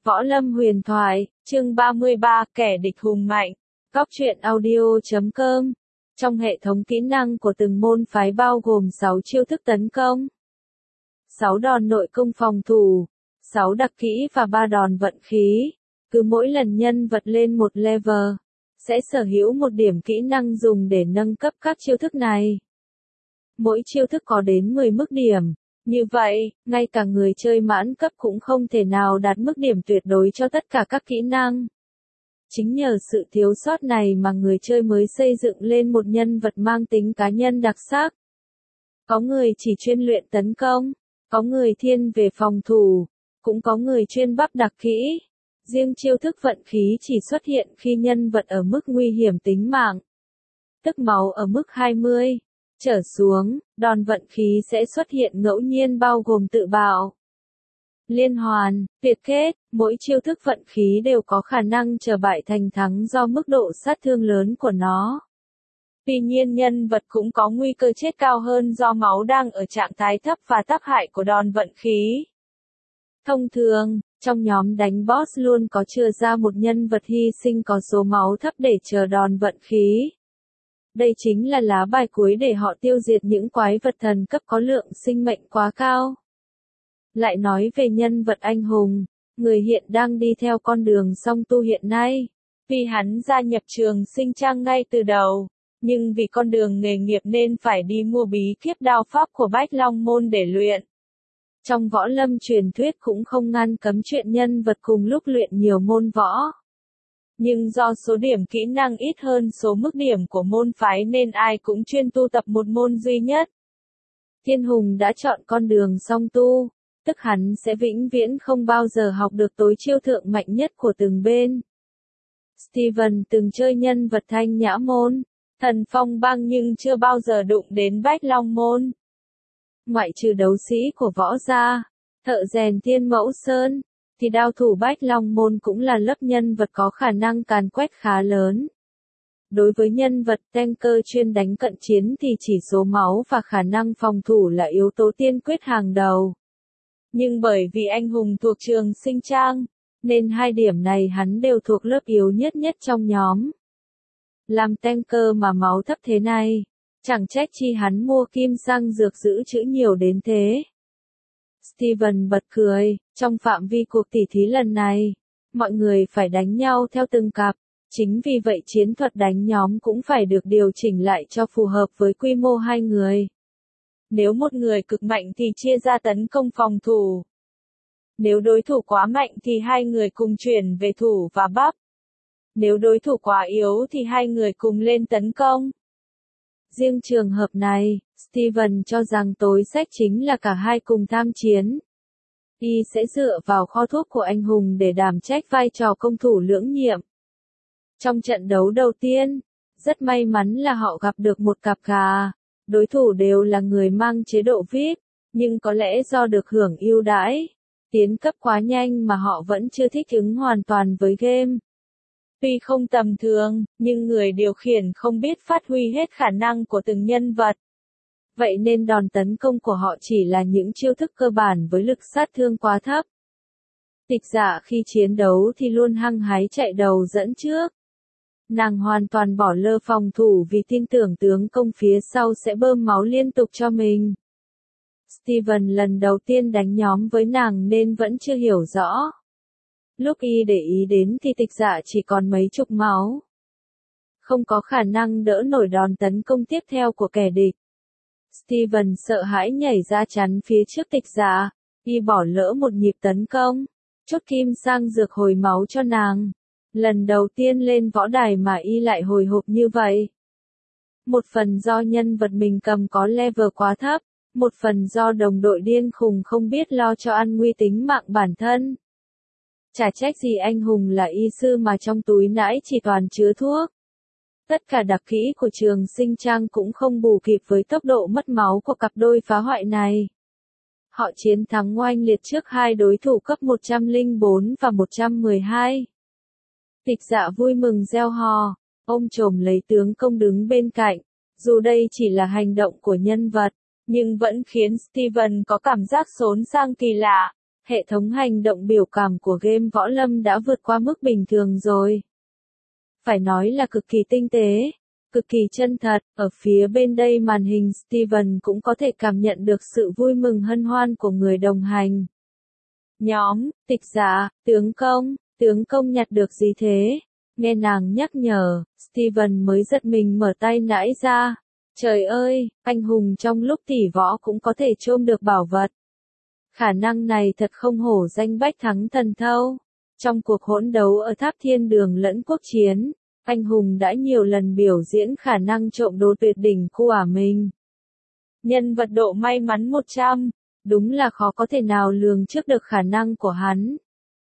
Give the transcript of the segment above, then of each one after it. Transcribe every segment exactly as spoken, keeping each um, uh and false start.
Võ Lâm Huyền Thoại, chương ba mươi ba, kẻ địch hùng mạnh. Góc truyện audio chấm com. Trong hệ thống kỹ năng của từng môn phái bao gồm sáu chiêu thức tấn công, sáu đòn nội công phòng thủ, sáu đặc kỹ và ba đòn vận khí. Cứ mỗi lần nhân vật lên một level, sẽ sở hữu một điểm kỹ năng dùng để nâng cấp các chiêu thức này. Mỗi chiêu thức có đến mười mức điểm. Như vậy, ngay cả người chơi mãn cấp cũng không thể nào đạt mức điểm tuyệt đối cho tất cả các kỹ năng. Chính nhờ sự thiếu sót này mà người chơi mới xây dựng lên một nhân vật mang tính cá nhân đặc sắc. Có người chỉ chuyên luyện tấn công, có người thiên về phòng thủ, cũng có người chuyên bắp đặc kỹ. Riêng chiêu thức vận khí chỉ xuất hiện khi nhân vật ở mức nguy hiểm tính mạng, tức máu ở mức hai mươi. Trở xuống, đòn vận khí sẽ xuất hiện ngẫu nhiên bao gồm tự bạo, liên hoàn, tuyệt kết. Mỗi chiêu thức vận khí đều có khả năng trở bại thành thắng do mức độ sát thương lớn của nó. Tuy nhiên nhân vật cũng có nguy cơ chết cao hơn do máu đang ở trạng thái thấp và tác hại của đòn vận khí. Thông thường, trong nhóm đánh boss luôn có chừa ra một nhân vật hy sinh có số máu thấp để chờ đòn vận khí. Đây chính là lá bài cuối để họ tiêu diệt những quái vật thần cấp có lượng sinh mệnh quá cao. Lại nói về nhân vật anh hùng, người hiện đang đi theo con đường song tu hiện nay. Vì hắn gia nhập trường sinh trang ngay từ đầu, nhưng vì con đường nghề nghiệp nên phải đi mua bí kíp đao pháp của Bách Long Môn để luyện. Trong võ lâm truyền thuyết cũng không ngăn cấm chuyện nhân vật cùng lúc luyện nhiều môn võ. Nhưng do số điểm kỹ năng ít hơn số mức điểm của môn phái nên ai cũng chuyên tu tập một môn duy nhất. Thiên Hùng đã chọn con đường song tu, tức hắn sẽ vĩnh viễn không bao giờ học được tối chiêu thượng mạnh nhất của từng bên. Steven từng chơi nhân vật Thanh Nhã Môn, Thần Phong Bang nhưng chưa bao giờ đụng đến Bách Long Môn. Ngoại trừ đấu sĩ của võ gia, thợ rèn Thiên Mẫu Sơn, thì đao thủ Bách Long Môn cũng là lớp nhân vật có khả năng càn quét khá lớn. Đối với nhân vật tanker chuyên đánh cận chiến thì chỉ số máu và khả năng phòng thủ là yếu tố tiên quyết hàng đầu. Nhưng bởi vì anh hùng thuộc trường sinh trang, nên hai điểm này hắn đều thuộc lớp yếu nhất nhất trong nhóm. Làm tanker mà máu thấp thế này, chẳng trách chi hắn mua kim sang dược giữ chữ nhiều đến thế. Steven bật cười, trong phạm vi cuộc tỉ thí lần này, mọi người phải đánh nhau theo từng cặp, chính vì vậy chiến thuật đánh nhóm cũng phải được điều chỉnh lại cho phù hợp với quy mô hai người. Nếu một người cực mạnh thì chia ra tấn công phòng thủ. Nếu đối thủ quá mạnh thì hai người cùng chuyển về thủ và bắp. Nếu đối thủ quá yếu thì hai người cùng lên tấn công. Riêng trường hợp này, Steven cho rằng tối sách chính là cả hai cùng tham chiến. Y sẽ dựa vào kho thuốc của anh hùng để đảm trách vai trò công thủ lưỡng nhiệm. Trong trận đấu đầu tiên, rất may mắn là họ gặp được một cặp gà. Đối thủ đều là người mang chế độ vi ai pi, nhưng có lẽ do được hưởng ưu đãi, tiến cấp quá nhanh mà họ vẫn chưa thích ứng hoàn toàn với game. Tuy không tầm thường, nhưng người điều khiển không biết phát huy hết khả năng của từng nhân vật. Vậy nên đòn tấn công của họ chỉ là những chiêu thức cơ bản với lực sát thương quá thấp. Tịch Dạ khi chiến đấu thì luôn hăng hái chạy đầu dẫn trước. Nàng hoàn toàn bỏ lơ phòng thủ vì tin tưởng tướng công phía sau sẽ bơm máu liên tục cho mình. Steven lần đầu tiên đánh nhóm với nàng nên vẫn chưa hiểu rõ. Lúc y để ý đến thì Tịch Dạ chỉ còn mấy chục máu. Không có khả năng đỡ nổi đòn tấn công tiếp theo của kẻ địch. Steven sợ hãi nhảy ra chắn phía trước Tịch Dạ, y bỏ lỡ một nhịp tấn công, chốt kim sang dược hồi máu cho nàng. Lần đầu tiên lên võ đài mà y lại hồi hộp như vậy. Một phần do nhân vật mình cầm có level quá thấp, một phần do đồng đội điên khùng không biết lo cho an nguy tính mạng bản thân. Chả trách gì anh hùng là y sư mà trong túi nãy chỉ toàn chứa thuốc. Tất cả đặc kỹ của trường sinh trang cũng không bù kịp với tốc độ mất máu của cặp đôi phá hoại này. Họ chiến thắng oanh liệt trước hai đối thủ cấp một trăm lẻ bốn và một trăm mười hai. Tịch Dạ vui mừng reo hò, ôm chồm lấy tướng công đứng bên cạnh. Dù đây chỉ là hành động của nhân vật, nhưng vẫn khiến Steven có cảm giác xốn sang kỳ lạ. Hệ thống hành động biểu cảm của game võ lâm đã vượt qua mức bình thường rồi. Phải nói là cực kỳ tinh tế, cực kỳ chân thật. Ở phía bên đây màn hình Steven cũng có thể cảm nhận được sự vui mừng hân hoan của người đồng hành. Nhóm, tịch giả, tướng công, tướng công nhặt được gì thế? Nghe nàng nhắc nhở, Steven mới giật mình mở tay nãy ra. Trời ơi, anh hùng trong lúc tỉ võ cũng có thể chôm được bảo vật. Khả năng này thật không hổ danh bách thắng thần thâu. Trong cuộc hỗn đấu ở tháp thiên đường lẫn quốc chiến, anh hùng đã nhiều lần biểu diễn khả năng trộm đồ tuyệt đỉnh của mình. Nhân vật độ may mắn một trăm, đúng là khó có thể nào lường trước được khả năng của hắn.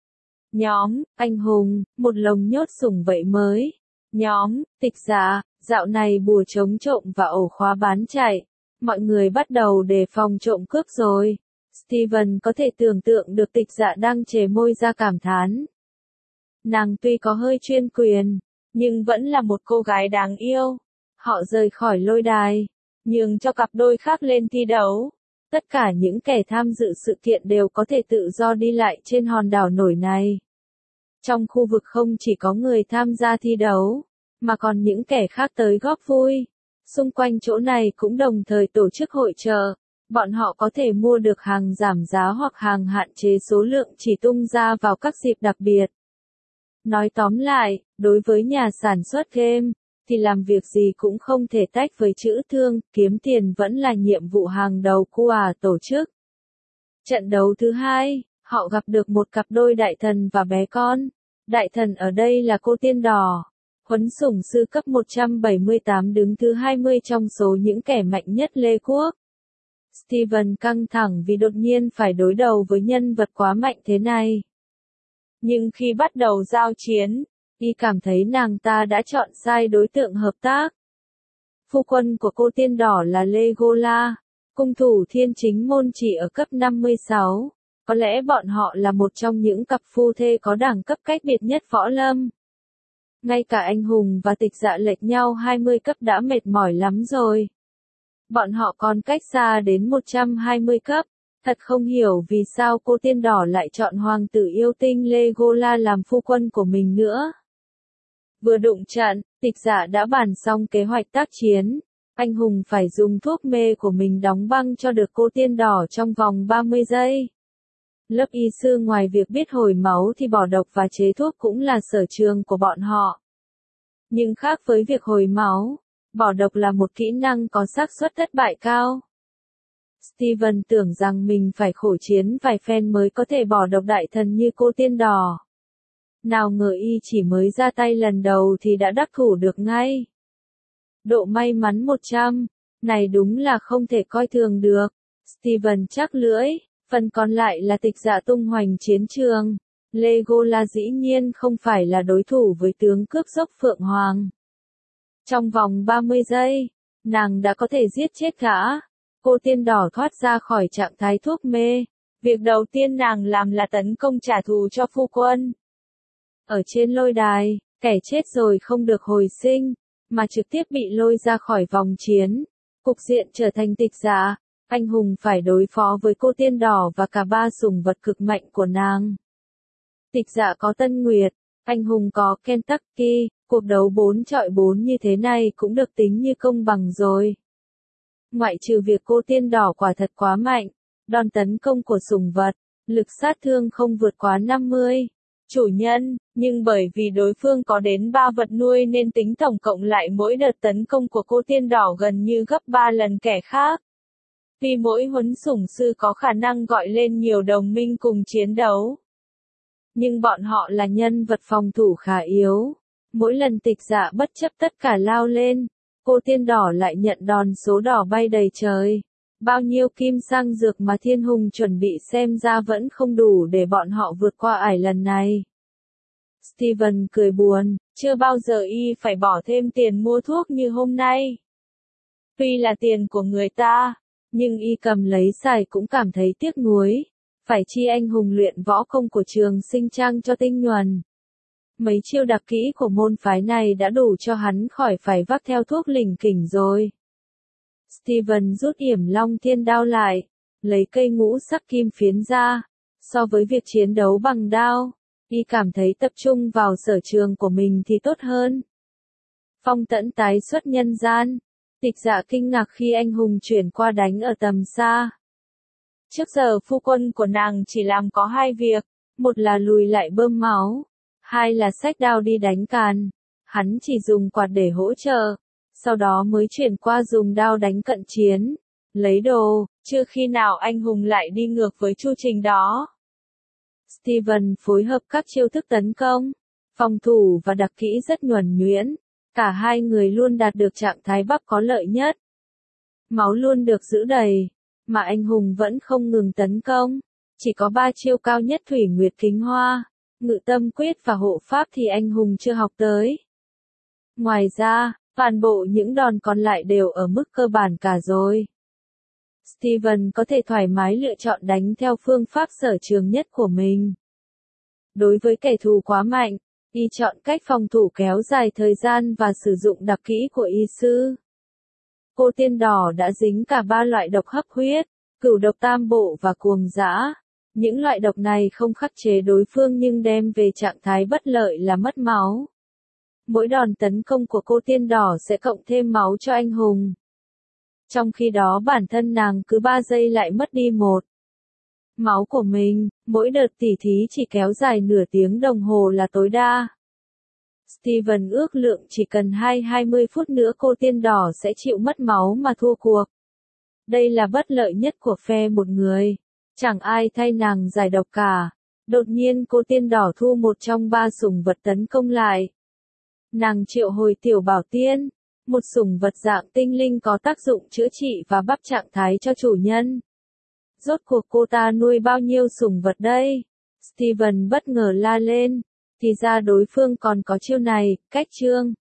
Nhóm, anh hùng, một lồng nhốt sủng vậy mới. Nhóm, tịch giả, dạo này bùa chống trộm và ổ khóa bán chạy. Mọi người bắt đầu đề phòng trộm cướp rồi. Steven có thể tưởng tượng được tịch dạ đang chề môi ra cảm thán. Nàng tuy có hơi chuyên quyền, nhưng vẫn là một cô gái đáng yêu. Họ rời khỏi lôi đài, nhường cho cặp đôi khác lên thi đấu. Tất cả những kẻ tham dự sự kiện đều có thể tự do đi lại trên hòn đảo nổi này. Trong khu vực không chỉ có người tham gia thi đấu, mà còn những kẻ khác tới góp vui. Xung quanh chỗ này cũng đồng thời tổ chức hội chợ. Bọn họ có thể mua được hàng giảm giá hoặc hàng hạn chế số lượng chỉ tung ra vào các dịp đặc biệt. Nói tóm lại, đối với nhà sản xuất game, thì làm việc gì cũng không thể tách với chữ thương, kiếm tiền vẫn là nhiệm vụ hàng đầu của tổ chức. Trận đấu thứ hai, họ gặp được một cặp đôi đại thần và bé con. Đại thần ở đây là cô tiên đỏ. Huấn sủng sư cấp một trăm bảy mươi tám đứng thứ hai mươi trong số những kẻ mạnh nhất Lê Quốc. Steven căng thẳng vì đột nhiên phải đối đầu với nhân vật quá mạnh thế này. Nhưng khi bắt đầu giao chiến, y cảm thấy nàng ta đã chọn sai đối tượng hợp tác. Phu quân của cô tiên đỏ là Legolas, cung thủ thiên chính môn chỉ ở cấp năm mươi sáu. Có lẽ bọn họ là một trong những cặp phu thê có đẳng cấp cách biệt nhất võ lâm. Ngay cả anh hùng và tịch dạ lệch nhau hai mươi cấp đã mệt mỏi lắm rồi. Bọn họ còn cách xa đến một trăm hai mươi cấp. Thật không hiểu vì sao cô tiên đỏ lại chọn hoàng tử yêu tinh Legolas làm phu quân của mình nữa. Vừa đụng trận, tịch giả đã bàn xong kế hoạch tác chiến. Anh hùng phải dùng thuốc mê của mình đóng băng cho được cô tiên đỏ trong vòng ba mươi giây. Lớp y sư ngoài việc biết hồi máu thì bỏ độc và chế thuốc cũng là sở trường của bọn họ. Nhưng khác với việc hồi máu, bỏ độc là một kỹ năng có xác suất thất bại cao. Steven tưởng rằng mình phải khổ chiến vài phen mới có thể bỏ độc đại thần như cô tiên đỏ. Nào ngờ y chỉ mới ra tay lần đầu thì đã đắc thủ được ngay. Độ may mắn một trăm, này đúng là không thể coi thường được. Steven chắc lưỡi, phần còn lại là tịch dạ tung hoành chiến trường. Legolas dĩ nhiên không phải là đối thủ với tướng cướp dốc Phượng Hoàng. Trong vòng ba mươi giây, nàng đã có thể giết chết gã. Cô tiên đỏ thoát ra khỏi trạng thái thuốc mê. Việc đầu tiên nàng làm là tấn công trả thù cho phu quân. Ở trên lôi đài, kẻ chết rồi không được hồi sinh, mà trực tiếp bị lôi ra khỏi vòng chiến. Cục diện trở thành tịch giả, anh hùng phải đối phó với cô tiên đỏ và cả ba sủng vật cực mạnh của nàng. Tịch giả có Tân Nguyệt, anh hùng có Kentucky, cuộc đấu bốn chọi bốn như thế này cũng được tính như công bằng rồi. Ngoại trừ việc cô tiên đỏ quả thật quá mạnh, đòn tấn công của sủng vật, lực sát thương không vượt quá năm mươi. Chủ nhân, nhưng bởi vì đối phương có đến ba vật nuôi nên tính tổng cộng lại mỗi đợt tấn công của cô tiên đỏ gần như gấp ba lần kẻ khác. Vì mỗi huấn sủng sư có khả năng gọi lên nhiều đồng minh cùng chiến đấu. Nhưng bọn họ là nhân vật phòng thủ khá yếu. Mỗi lần tịch dạ bất chấp tất cả lao lên, cô tiên đỏ lại nhận đòn số đỏ bay đầy trời. Bao nhiêu kim sang dược mà thiên hùng chuẩn bị xem ra vẫn không đủ để bọn họ vượt qua ải lần này. Steven cười buồn, chưa bao giờ y phải bỏ thêm tiền mua thuốc như hôm nay. Tuy là tiền của người ta, nhưng y cầm lấy xài cũng cảm thấy tiếc nuối. Phải chi anh hùng luyện võ công của trường sinh trang cho tinh nhuần. Mấy chiêu đặc kỹ của môn phái này đã đủ cho hắn khỏi phải vác theo thuốc lỉnh kỉnh rồi. Steven rút yểm long thiên đao lại, lấy cây ngũ sắc kim phiến ra, So với việc chiến đấu bằng đao, y cảm thấy tập trung vào sở trường của mình thì tốt hơn. Phong Tẫn tái xuất nhân gian. Tịch Dạ kinh ngạc khi anh hùng chuyển qua đánh ở tầm xa. Trước giờ phu quân của nàng chỉ làm có hai việc, một là lùi lại bơm máu, hai là xách đao đi đánh càn. Hắn chỉ dùng quạt để hỗ trợ, sau đó mới chuyển qua dùng đao đánh cận chiến, lấy đồ, chưa khi nào anh hùng lại đi ngược với chu trình đó. Steven phối hợp các chiêu thức tấn công, phòng thủ và đặc kỹ rất nhuần nhuyễn, cả hai người luôn đạt được trạng thái bắp có lợi nhất. Máu luôn được giữ đầy, mà anh hùng vẫn không ngừng tấn công, chỉ có ba chiêu cao nhất Thủy Nguyệt Kính Hoa, Ngự Tâm Quyết và Hộ Pháp thì anh hùng chưa học tới. Ngoài ra, toàn bộ những đòn còn lại đều ở mức cơ bản cả rồi. Steven có thể thoải mái lựa chọn đánh theo phương pháp sở trường nhất của mình. Đối với kẻ thù quá mạnh, y chọn cách phòng thủ kéo dài thời gian và sử dụng đặc kỹ của y sư. Cô tiên đỏ đã dính cả ba loại độc hấp huyết, cửu độc tam bộ và cuồng dã. Những loại độc này không khắc chế đối phương nhưng đem về trạng thái bất lợi là mất máu. Mỗi đòn tấn công của cô tiên đỏ sẽ cộng thêm máu cho anh hùng. Trong khi đó bản thân nàng cứ ba giây lại mất đi một máu của mình, mỗi đợt tỉ thí chỉ kéo dài nửa tiếng đồng hồ là tối đa. Steven ước lượng chỉ cần hai hai mươi phút nữa cô tiên đỏ sẽ chịu mất máu mà thua cuộc. Đây là bất lợi nhất của phe một người. Chẳng ai thay nàng giải độc cả. Đột nhiên cô tiên đỏ thu một trong ba sủng vật tấn công lại. Nàng triệu hồi tiểu bảo tiên, một sủng vật dạng tinh linh có tác dụng chữa trị và bắp trạng thái cho chủ nhân. Rốt cuộc cô ta nuôi bao nhiêu sủng vật đây? Steven bất ngờ la lên. Thì ra đối phương còn có chiêu này, cách chương.